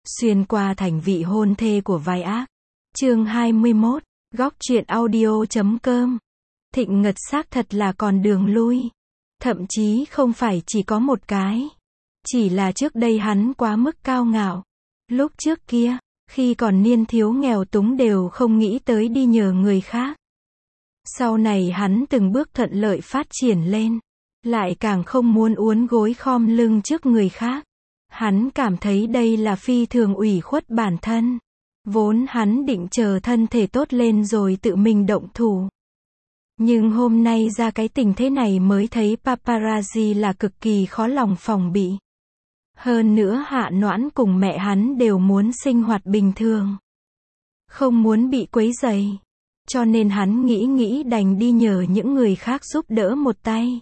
Xuyên qua thành vị hôn thê của vai ác. Chương 21, góc truyện audio.com. Thịnh Ngật xác thật là còn đường lui. Thậm chí không phải chỉ có một cái. Chỉ là trước đây hắn quá mức cao ngạo. Lúc trước kia, khi còn niên thiếu nghèo túng đều không nghĩ tới đi nhờ người khác. Sau này hắn từng bước thuận lợi phát triển lên. Lại càng không muốn uốn gối khom lưng trước người khác. Hắn cảm thấy đây là phi thường ủy khuất bản thân. Vốn hắn định chờ thân thể tốt lên rồi tự mình động thủ. Nhưng hôm nay ra cái tình thế này mới thấy paparazzi là cực kỳ khó lòng phòng bị. Hơn nữa Hạ Noãn cùng mẹ hắn đều muốn sinh hoạt bình thường. Không muốn bị quấy rầy. Cho nên hắn nghĩ đành đi nhờ những người khác giúp đỡ một tay.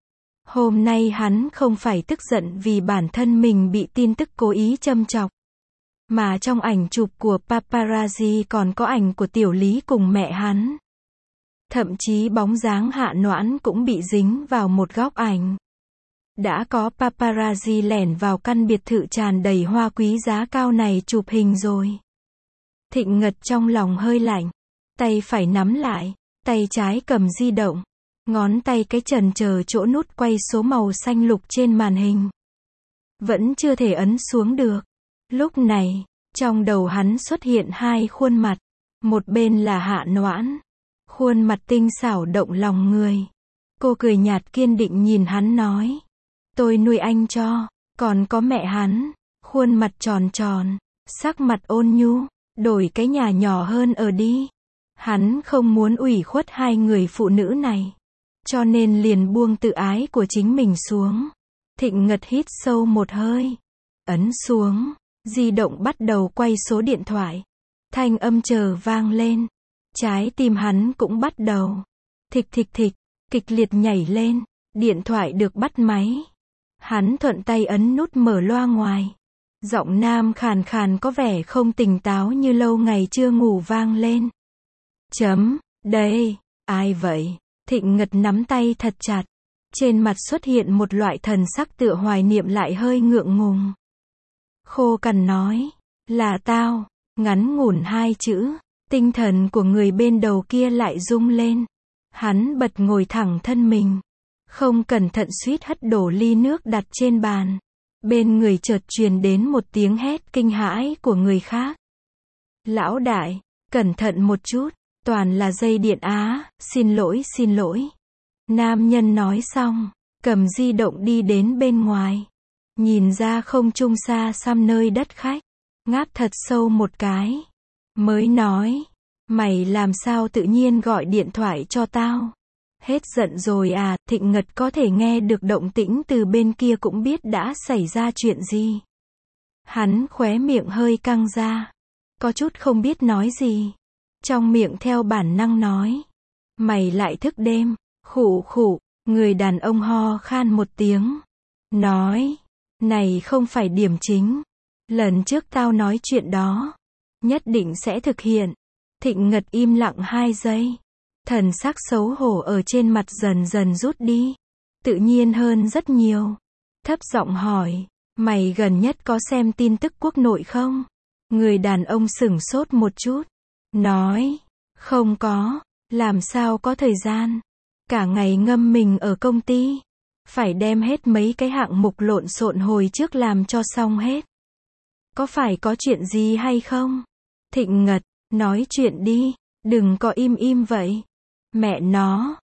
Hôm nay hắn không phải tức giận vì bản thân mình bị tin tức cố ý châm chọc. Mà trong ảnh chụp của paparazzi còn có ảnh của Tiểu Lý cùng mẹ hắn. Thậm chí bóng dáng Hạ Noãn cũng bị dính vào một góc ảnh. Đã có paparazzi lẻn vào căn biệt thự tràn đầy hoa quý giá cao này chụp hình rồi. Thịnh Ngật trong lòng hơi lạnh. Tay phải nắm lại, tay trái cầm di động. Ngón tay cái chần chờ chỗ nút quay số màu xanh lục trên màn hình. Vẫn chưa thể ấn xuống được. Lúc này, trong đầu hắn xuất hiện hai khuôn mặt. Một bên là Hạ Noãn. Khuôn mặt tinh xảo động lòng người. Cô cười nhạt kiên định nhìn hắn nói. Tôi nuôi anh cho. Còn có mẹ hắn. Khuôn mặt tròn tròn. Sắc mặt ôn nhu. Đổi cái nhà nhỏ hơn ở đi. Hắn không muốn ủy khuất hai người phụ nữ này. Cho nên liền buông tự ái của chính mình xuống. Thịnh Ngật hít sâu một hơi. Ấn xuống. Di động bắt đầu quay số điện thoại. Thanh âm chờ vang lên. Trái tim hắn cũng bắt đầu. Thịch thịch thịch. Kịch liệt nhảy lên. Điện thoại được bắt máy. Hắn thuận tay ấn nút mở loa ngoài. Giọng nam khàn khàn có vẻ không tỉnh táo như lâu ngày chưa ngủ vang lên. Đây, ai vậy? Thịnh Ngật nắm tay thật chặt. Trên mặt xuất hiện một loại thần sắc tựa hoài niệm lại hơi ngượng ngùng. Khô cằn nói. Là tao. Ngắn ngủn hai chữ. Tinh thần của người bên đầu kia lại rung lên. Hắn bật ngồi thẳng thân mình. Không cẩn thận suýt hất đổ ly nước đặt trên bàn. Bên người chợt truyền đến một tiếng hét kinh hãi của người khác. Lão đại, cẩn thận một chút. Toàn là dây điện á, xin lỗi. Nam nhân nói xong, cầm di động đi đến bên ngoài. Nhìn ra không trung xa xăm nơi đất khách. Ngáp thật sâu một cái. Mới nói, mày làm sao tự nhiên gọi điện thoại cho tao? Hết giận rồi à? Thịnh Ngật có thể nghe được động tĩnh từ bên kia cũng biết đã xảy ra chuyện gì. Hắn khóe miệng hơi căng ra. Có chút không biết nói gì. Trong miệng theo bản năng nói. Mày lại thức đêm. Khụ khụ. Người đàn ông ho khan một tiếng. Nói. Này không phải điểm chính. Lần trước tao nói chuyện đó. Nhất định sẽ thực hiện. Thịnh Ngật im lặng 2 giây. Thần sắc xấu hổ ở trên mặt dần dần rút đi. Tự nhiên hơn rất nhiều. Thấp giọng hỏi. Mày gần nhất có xem tin tức quốc nội không? Người đàn ông sửng sốt một chút. Nói, không có, làm sao có thời gian, cả ngày ngâm mình ở công ty, phải đem hết mấy cái hạng mục lộn xộn hồi trước làm cho xong hết. Có phải có chuyện gì hay không? Thịnh Ngật, nói chuyện đi, đừng có im vậy. Mẹ nó,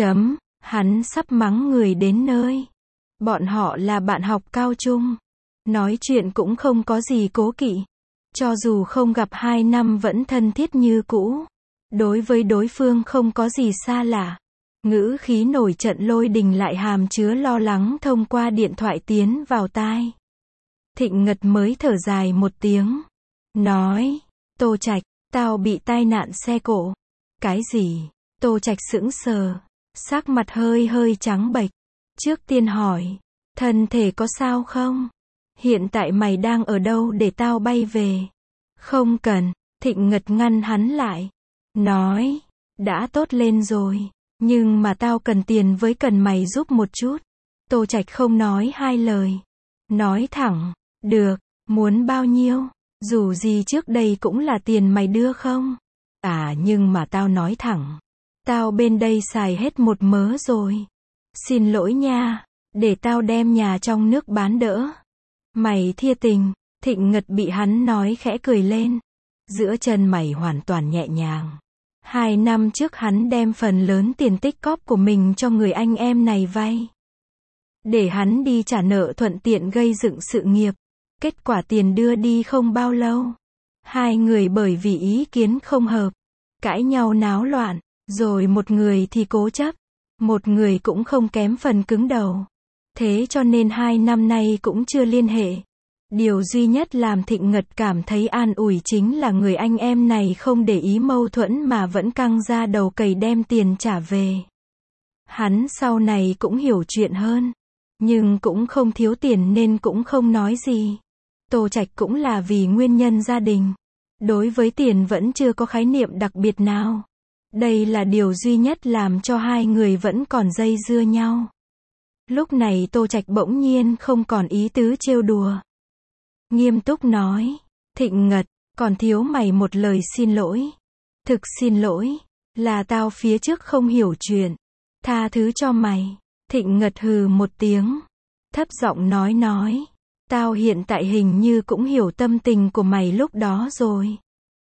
hắn sắp mắng người đến nơi. Bọn họ là bạn học cao trung, nói chuyện cũng không có gì cố kỵ. Cho dù không gặp 2 năm vẫn thân thiết như cũ. Đối với đối phương không có gì xa lạ. Ngữ khí nổi trận lôi đình lại hàm chứa lo lắng thông qua điện thoại tiến vào tai. Thịnh Ngật mới thở dài một tiếng. Nói, Tô Trạch, tao bị tai nạn xe cộ. Cái gì? Tô Trạch sững sờ. Sắc mặt hơi trắng bệch. Trước tiên hỏi, thân thể có sao không? Hiện tại mày đang ở đâu để tao bay về? Không cần. Thịnh Ngật ngăn hắn lại. Nói, đã tốt lên rồi. Nhưng mà tao cần tiền với cần mày giúp một chút. Tô Trạch không nói 2 lời. Nói thẳng, được, muốn bao nhiêu? Dù gì trước đây cũng là tiền mày đưa không? À nhưng mà tao nói thẳng. Tao bên đây xài hết một mớ rồi. Xin lỗi nha, để tao đem nhà trong nước bán đỡ. Mày thia tình, Thịnh Ngật bị hắn nói khẽ cười lên. Giữa chân mày hoàn toàn nhẹ nhàng. 2 năm trước hắn đem phần lớn tiền tích cóp của mình cho người anh em này vay. Để hắn đi trả nợ thuận tiện gây dựng sự nghiệp. Kết quả tiền đưa đi không bao lâu. Hai người bởi vì ý kiến không hợp, cãi nhau náo loạn, rồi một người thì cố chấp, một người cũng không kém phần cứng đầu. Thế cho nên 2 năm nay cũng chưa liên hệ. Điều duy nhất làm Thịnh Ngật cảm thấy an ủi chính là người anh em này không để ý mâu thuẫn mà vẫn căng ra đầu cày đem tiền trả về. Hắn sau này cũng hiểu chuyện hơn, nhưng cũng không thiếu tiền nên cũng không nói gì. Tô Trạch cũng là vì nguyên nhân gia đình. Đối với tiền vẫn chưa có khái niệm đặc biệt nào. Đây là điều duy nhất làm cho hai người vẫn còn dây dưa nhau. Lúc này Tô Trạch bỗng nhiên không còn ý tứ trêu đùa. Nghiêm túc nói, Thịnh Ngật, còn thiếu mày một lời xin lỗi. Thực xin lỗi, là tao phía trước không hiểu chuyện. Tha thứ cho mày. Thịnh Ngật hừ một tiếng, thấp giọng nói. Tao hiện tại hình như cũng hiểu tâm tình của mày lúc đó rồi.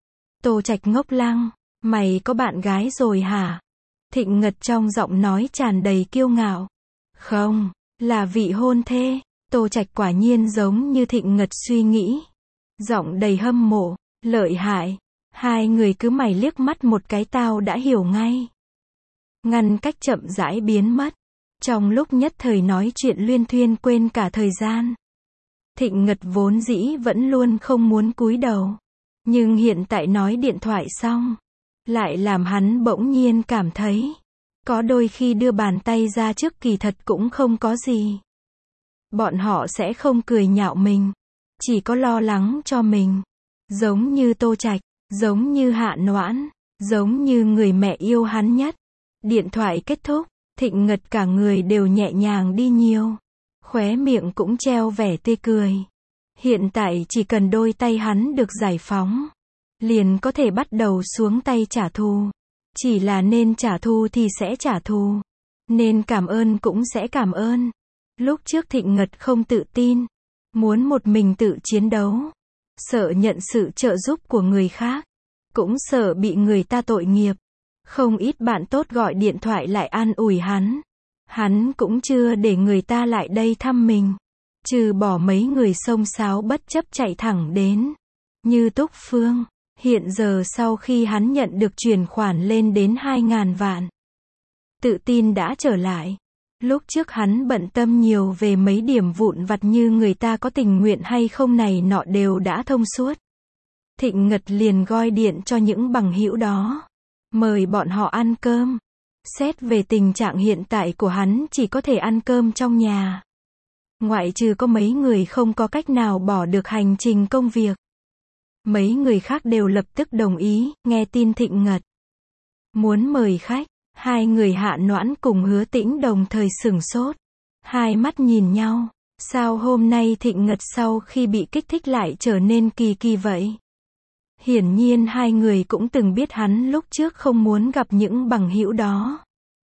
Tô Trạch ngốc lăng, mày có bạn gái rồi hả? Thịnh Ngật trong giọng nói tràn đầy kiêu ngạo. Không, là vị hôn thê. Tô Trạch quả nhiên giống như Thịnh Ngật suy nghĩ. Giọng đầy hâm mộ, lợi hại. Hai người cứ mày liếc mắt một cái tao đã hiểu ngay. Ngăn cách chậm rãi biến mất. Trong lúc nhất thời nói chuyện luyên thuyên quên cả thời gian. Thịnh Ngật vốn dĩ vẫn luôn không muốn cúi đầu. Nhưng hiện tại nói điện thoại xong, lại làm hắn bỗng nhiên cảm thấy, có đôi khi đưa bàn tay ra trước kỳ thật cũng không có gì. Bọn họ sẽ không cười nhạo mình, chỉ có lo lắng cho mình. Giống như Tô Trạch, giống như Hạ Noãn, giống như người mẹ yêu hắn nhất. Điện thoại kết thúc, Thịnh Ngật cả người đều nhẹ nhàng đi nhiều. Khóe miệng cũng treo vẻ tươi cười. Hiện tại chỉ cần đôi tay hắn được giải phóng, liền có thể bắt đầu xuống tay trả thù. Chỉ là nên trả thù thì sẽ trả thù. Nên cảm ơn cũng sẽ cảm ơn. Lúc trước Thịnh Ngật không tự tin, muốn một mình tự chiến đấu. Sợ nhận sự trợ giúp của người khác. Cũng sợ bị người ta tội nghiệp. Không ít bạn tốt gọi điện thoại lại an ủi hắn. Hắn cũng chưa để người ta lại đây thăm mình. Trừ bỏ mấy người xông xáo bất chấp chạy thẳng đến. Như Túc Phương. Hiện giờ sau khi hắn nhận được chuyển khoản lên đến 2.000 vạn. Tự tin đã trở lại. Lúc trước hắn bận tâm nhiều về mấy điểm vụn vặt như người ta có tình nguyện hay không này nọ đều đã thông suốt. Thịnh Ngật liền gọi điện cho những bằng hữu đó. Mời bọn họ ăn cơm. Xét về tình trạng hiện tại của hắn chỉ có thể ăn cơm trong nhà. Ngoại trừ có mấy người không có cách nào bỏ được hành trình công việc. Mấy người khác đều lập tức đồng ý, nghe tin Thịnh Ngật muốn mời khách. Hai người Hạ Noãn cùng Hứa Tĩnh đồng thời sửng sốt. Hai mắt nhìn nhau. Sao hôm nay Thịnh Ngật sau khi bị kích thích lại trở nên kỳ kỳ vậy? Hiển nhiên hai người cũng từng biết hắn lúc trước không muốn gặp những bằng hữu đó.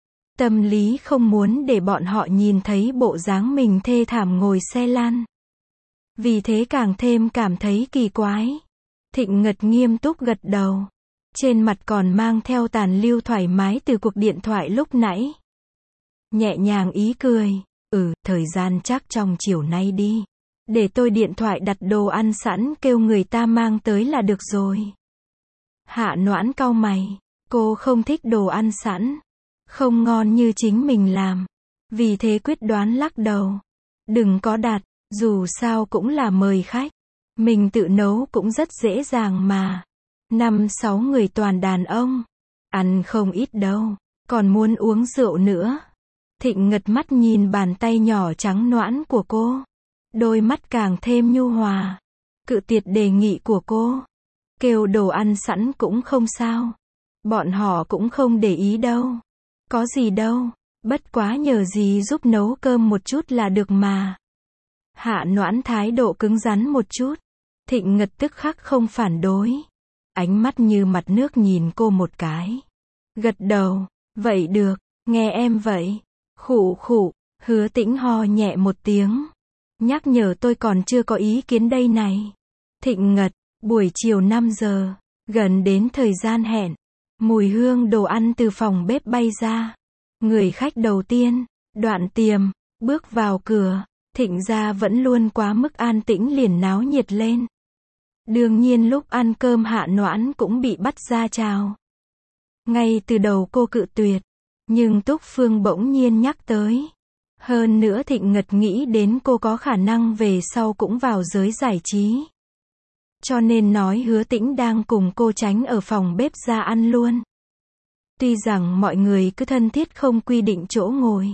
Tâm lý không muốn để bọn họ nhìn thấy bộ dáng mình thê thảm ngồi xe lăn. Vì thế càng thêm cảm thấy kỳ quái. Thịnh Ngật nghiêm túc gật đầu. Trên mặt còn mang theo tàn lưu thoải mái từ cuộc điện thoại lúc nãy. Nhẹ nhàng ý cười. Thời gian chắc trong chiều nay đi. Để tôi điện thoại đặt đồ ăn sẵn kêu người ta mang tới là được rồi. Hạ Noãn cau mày. Cô không thích đồ ăn sẵn. Không ngon như chính mình làm. Vì thế quyết đoán lắc đầu. Đừng có đặt, dù sao cũng là mời khách. Mình tự nấu cũng rất dễ dàng mà. 5-6 người toàn đàn ông. Ăn không ít đâu. Còn muốn uống rượu nữa. Thịnh Ngật mắt nhìn bàn tay nhỏ trắng nõn của cô. Đôi mắt càng thêm nhu hòa. Cự tuyệt đề nghị của cô. Kêu đồ ăn sẵn cũng không sao. Bọn họ cũng không để ý đâu. Có gì đâu. Bất quá nhờ gì giúp nấu cơm một chút là được mà. Hạ Noãn thái độ cứng rắn một chút. Thịnh Ngật tức khắc không phản đối. Ánh mắt như mặt nước nhìn cô một cái. Gật đầu, vậy được, nghe em vậy. Khụ khụ, Hứa Tĩnh ho nhẹ một tiếng. Nhắc nhở tôi còn chưa có ý kiến đây này. Thịnh Ngật, buổi chiều 5 giờ, gần đến thời gian hẹn. Mùi hương đồ ăn từ phòng bếp bay ra. Người khách đầu tiên, Đoạn Tiềm, bước vào cửa. Thịnh gia vẫn luôn quá mức an tĩnh liền náo nhiệt lên. Đương nhiên lúc ăn cơm Hạ Noãn cũng bị bắt ra chào. Ngay từ đầu cô cự tuyệt, nhưng Túc Phương bỗng nhiên nhắc tới. Hơn nữa Thịnh Ngật nghĩ đến cô có khả năng về sau cũng vào giới giải trí. Cho nên nói Hứa Tĩnh đang cùng cô tránh ở phòng bếp ra ăn luôn. Tuy rằng mọi người cứ thân thiết không quy định chỗ ngồi,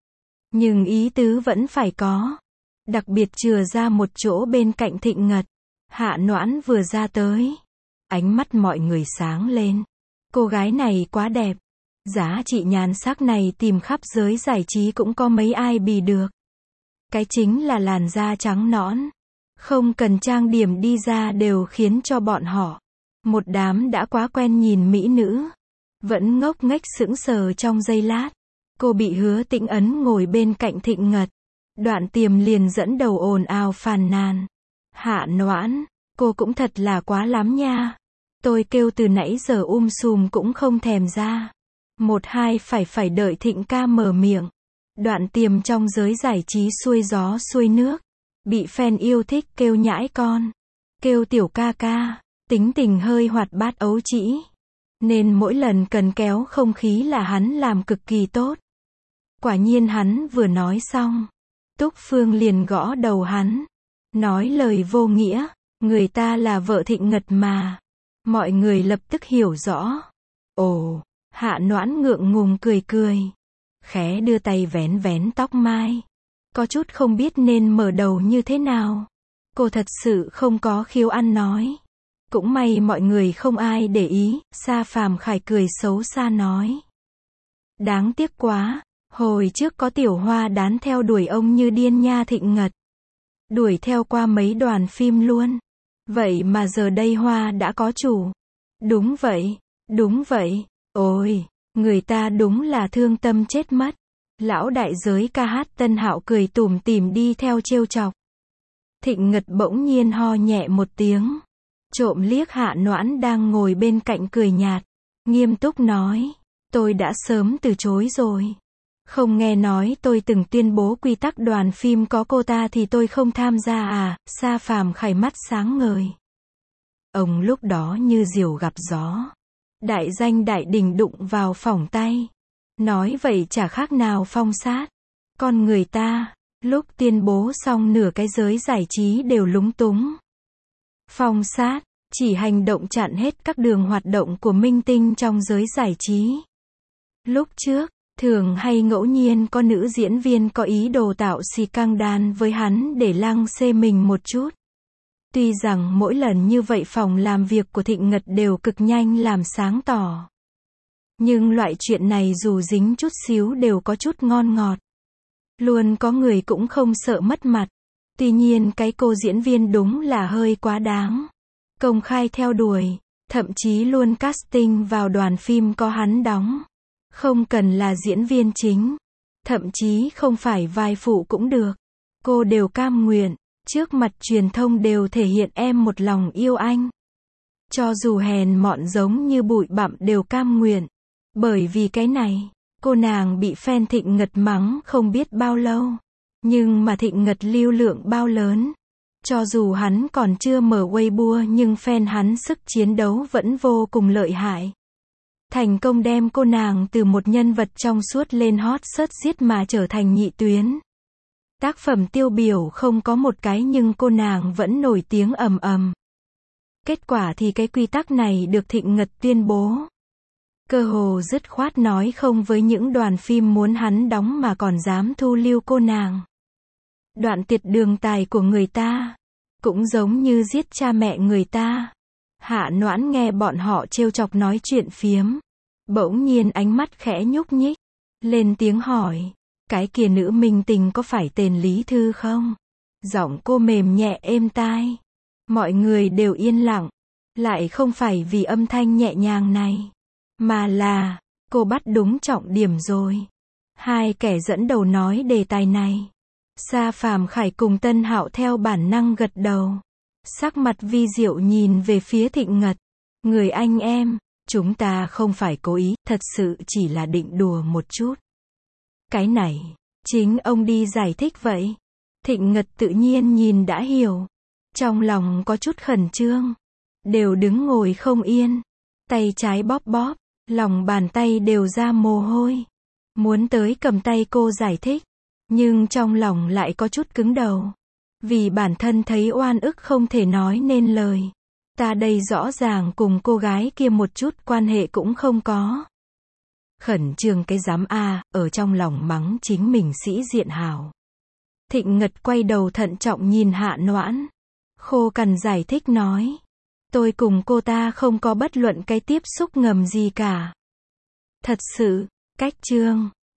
nhưng ý tứ vẫn phải có. Đặc biệt chừa ra một chỗ bên cạnh Thịnh Ngật. Hạ Noãn vừa ra tới, ánh mắt mọi người sáng lên. Cô gái này quá đẹp. Giá trị nhan sắc này tìm khắp giới giải trí cũng có mấy ai bì được. Cái chính là làn da trắng nõn. Không cần trang điểm đi ra đều khiến cho bọn họ, một đám đã quá quen nhìn mỹ nữ, vẫn ngốc nghếch sững sờ trong giây lát. Cô bị Hứa Tĩnh ấn ngồi bên cạnh Thịnh Ngật. Đoạn Tiềm liền dẫn đầu ồn ào phàn nàn. Hạ Noãn, cô cũng thật là quá lắm nha. Tôi kêu từ nãy giờ sùm cũng không thèm ra. Một hai phải đợi Thịnh ca mở miệng. Đoạn Tiềm trong giới giải trí xuôi gió xuôi nước, bị fan yêu thích kêu nhãi con, kêu tiểu ca ca, tính tình hơi hoạt bát ấu trĩ. Nên mỗi lần cần kéo không khí là hắn làm cực kỳ tốt. Quả nhiên hắn vừa nói xong, Túc Phương liền gõ đầu hắn, nói lời vô nghĩa, người ta là vợ Thịnh Ngật mà. Mọi người lập tức hiểu rõ. Ồ, Hạ Noãn ngượng ngùng cười cười, khẽ đưa tay vén vén tóc mai, có chút không biết nên mở đầu như thế nào. Cô thật sự không có khiếu ăn nói. Cũng may mọi người không ai để ý. Sa Phàm Khải cười xấu xa nói. Đáng tiếc quá, hồi trước có tiểu hoa đán theo đuổi ông như điên nha Thịnh Ngật. Đuổi theo qua mấy đoàn phim luôn. Vậy mà giờ đây hoa đã có chủ. Đúng vậy, đúng vậy. Ôi, người ta đúng là thương tâm chết mất. Lão đại giới ca hát Tân Hạo cười tủm tỉm đi theo trêu chọc. Thịnh Ngật bỗng nhiên ho nhẹ một tiếng, trộm liếc Hạ Noãn đang ngồi bên cạnh cười nhạt, nghiêm túc nói, tôi đã sớm từ chối rồi. Không nghe nói tôi từng tuyên bố quy tắc đoàn phim có cô ta thì tôi không tham gia à? Sa Phàm Khải mắt sáng ngời. Ông lúc đó như diều gặp gió. Đại danh đại đỉnh đụng vào phỏng tay. Nói vậy chả khác nào phong sát. Con người ta, lúc tuyên bố xong nửa cái giới giải trí đều lúng túng. Phong sát, chỉ hành động chặn hết các đường hoạt động của minh tinh trong giới giải trí. Lúc trước, thường hay ngẫu nhiên có nữ diễn viên có ý đồ tạo scandal với hắn để lăng xê mình một chút. Tuy rằng mỗi lần như vậy phòng làm việc của Thịnh Ngật đều cực nhanh làm sáng tỏ. Nhưng loại chuyện này dù dính chút xíu đều có chút ngon ngọt. Luôn có người cũng không sợ mất mặt. Tuy nhiên cái cô diễn viên đúng là hơi quá đáng. Công khai theo đuổi, thậm chí luôn casting vào đoàn phim có hắn đóng. Không cần là diễn viên chính, thậm chí không phải vai phụ cũng được. Cô đều cam nguyện, trước mặt truyền thông đều thể hiện em một lòng yêu anh. Cho dù hèn mọn giống như bụi bặm đều cam nguyện. Bởi vì cái này, cô nàng bị fan Thịnh Ngật mắng không biết bao lâu. Nhưng mà Thịnh Ngật lưu lượng bao lớn. Cho dù hắn còn chưa mở Weibo nhưng fan hắn sức chiến đấu vẫn vô cùng lợi hại. Thành công đem cô nàng từ một nhân vật trong suốt lên hot search giết mà trở thành nhị tuyến. Tác phẩm tiêu biểu không có một cái nhưng cô nàng vẫn nổi tiếng ầm ầm. Kết quả thì cái quy tắc này được Thịnh Ngật tuyên bố. Cơ hồ dứt khoát nói không với những đoàn phim muốn hắn đóng mà còn dám thu lưu cô nàng. Đoạn tiệt đường tài của người ta, cũng giống như giết cha mẹ người ta. Hạ Noãn nghe bọn họ trêu chọc nói chuyện phiếm, bỗng nhiên ánh mắt khẽ nhúc nhích, lên tiếng hỏi, cái kia nữ minh tinh có phải tên Lý Thư không? Giọng cô mềm nhẹ êm tai, Mọi người đều yên lặng. Lại không phải vì âm thanh nhẹ nhàng này, mà là, cô bắt đúng trọng điểm rồi. Hai kẻ dẫn đầu nói đề tài này. Sa Phàm Khải cùng Tân Hạo theo bản năng gật đầu. Sắc mặt vi diệu nhìn về phía Thịnh Ngật. Người anh em, chúng ta không phải cố ý, thật sự chỉ là định đùa một chút. Cái này, chính ông đi giải thích vậy. Thịnh Ngật tự nhiên nhìn đã hiểu. Trong lòng có chút khẩn trương. Đều đứng ngồi không yên. Tay trái bóp bóp, lòng bàn tay đều ra mồ hôi. Muốn tới cầm tay cô giải thích. Nhưng trong lòng lại có chút cứng đầu. Vì bản thân thấy oan ức không thể nói nên lời. Ta đây rõ ràng cùng cô gái kia một chút quan hệ cũng không có. Khẩn trương cái dám a, ở trong lòng mắng chính mình sĩ diện hào. Thịnh Ngật quay đầu thận trọng nhìn Hạ Noãn. Khô cằn giải thích nói. Tôi cùng cô ta không có bất luận cái tiếp xúc ngầm gì cả. Thật sự, cách chương